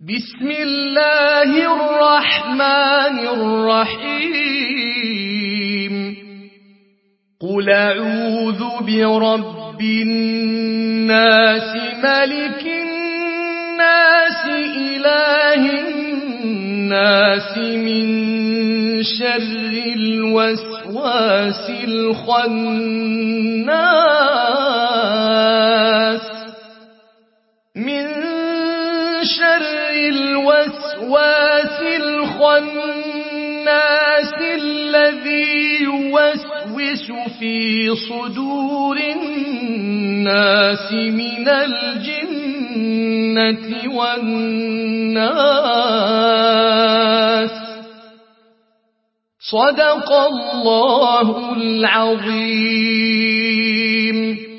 بسم الله الرحمن الرحيم قل أعوذ برب الناس ملك الناس إله الناس من شر الوسواس الخناس الذي يوسوس في صدور الناس من الجنة والناس. صدق الله العظيم.